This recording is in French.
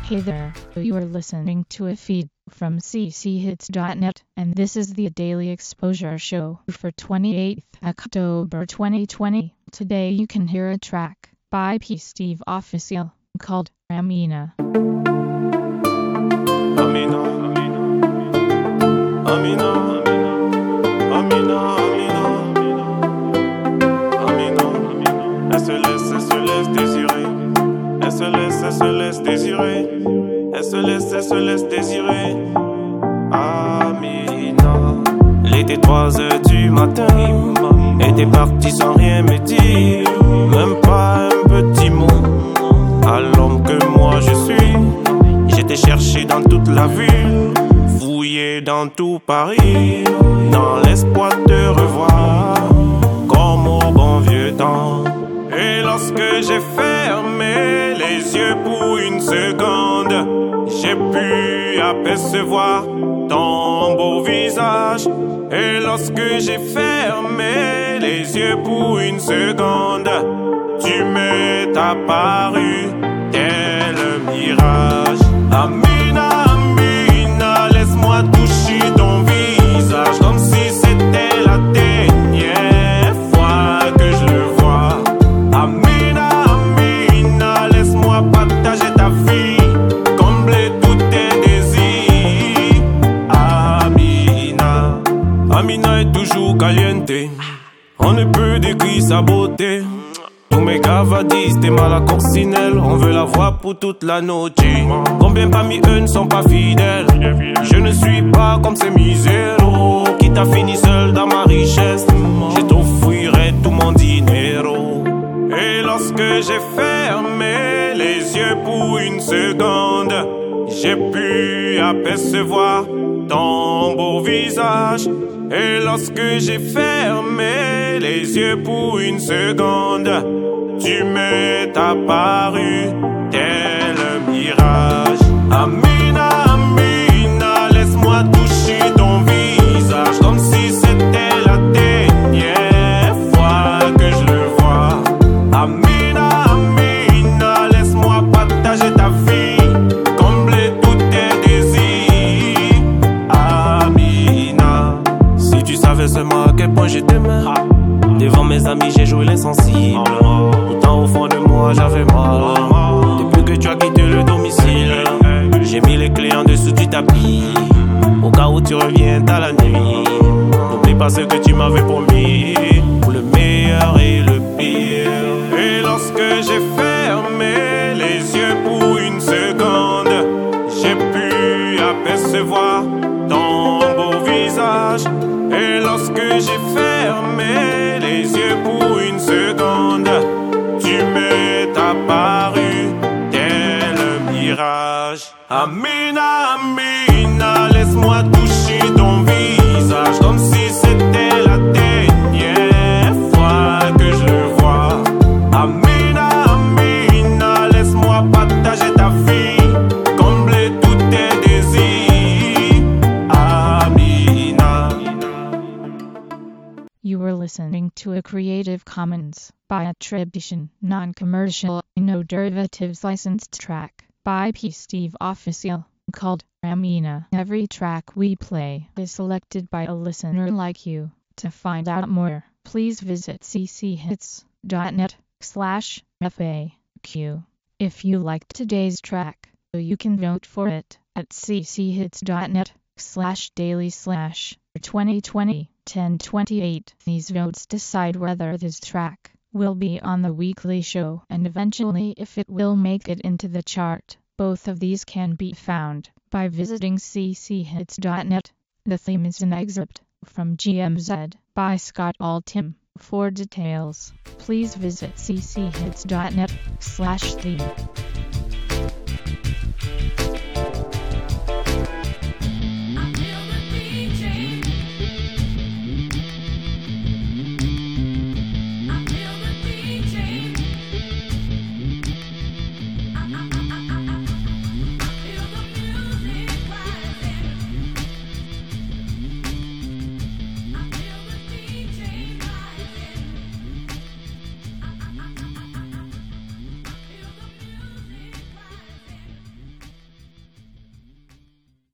Hey there, you are listening to a feed from cchits.net, and this is the Daily Exposure Show for 28th October 2020. Today you can hear a track by P. Steve Official called Amina. Amina, Amina, Amina, Amina, elle se laisse désirer, elle se laisse désirer, elle se laisse désirer. Amina, il était 3 heures du matin, elle était partie sans rien me dire, même pas un petit mot. À l'homme que moi je suis, j'étais cherché dans toute la ville, fouillé dans tout Paris, dans l'espoir de revoir, comme au bon vieux temps. Et lorsque j'ai fermé les yeux pour une seconde, j'ai pu apercevoir ton beau visage. Et lorsque j'ai fermé les yeux pour une seconde, tu m'es apparu tel un mirage. Amina, Amina, laisse-moi toucher ton visage comme si c'était la dernière fois que je le vois. Amina, Amina, laisse-moi partager ta vie, combler tous tes désirs. Amina, Amina est toujours caliente, on ne peut décrire sa beauté. Tous mes gavadis, t'es mal à coccinelle, on veut la voir pour toute la noche. Combien parmi eux ne sont pas fidèles? Je ne suis pas comme ces miséros qui t'a fini seul dans ma richesse. Je t'offrirai tout mon dinero. Et lorsque j'ai fermé les yeux pour une seconde, j'ai pu apercevoir ton beau visage. Et lorsque j'ai fermé les yeux pour une seconde, tu m'es apparu tel un mirage. Amina, Amina, laisse-moi toucher ton visage comme si c'était la dernière fois que je le vois. Amina, Amina, laisse-moi partager ta vie, combler tous tes désirs. Amina, si tu savais seulement à quel point je t'aimais. Devant mes amis j'ai joué l'insensible, pourtant au fond de moi j'avais mal. Depuis que tu as quitté le domicile, j'ai mis les clés en dessous du tapis, au cas où tu reviens à la nuit. N'oublie pas ce que tu m'avais promis, pour le meilleur et le pire. Et lorsque j'ai fermé les yeux pour une seconde, j'ai pu apercevoir ton beau visage. Et lorsque j'ai fermé les yeux pour une seconde, tu m'es apparu tel un mirage. Amina, Amina, laisse-moi toucher ton visage comme si c'était la dernière fois que je le vois. Amina, Amina, laisse-moi partager ta vie, combler tous tes désirs. Amina. You were listening to a Creative Commons by attribution, non-commercial, no derivatives licensed track by P. Steve Official called Amina. Every track we play is selected by a listener like you. To find out more, please visit cchits.net/FAQ. If you liked today's track, you can vote for it at cchits.net/daily/2020-1028. These votes decide whether this track will be on the weekly show and eventually if it will make it into the chart. Both of these can be found by visiting cchits.net. The theme is an excerpt from GMZ by Scott Altham. For details, please visit cchits.net/theme.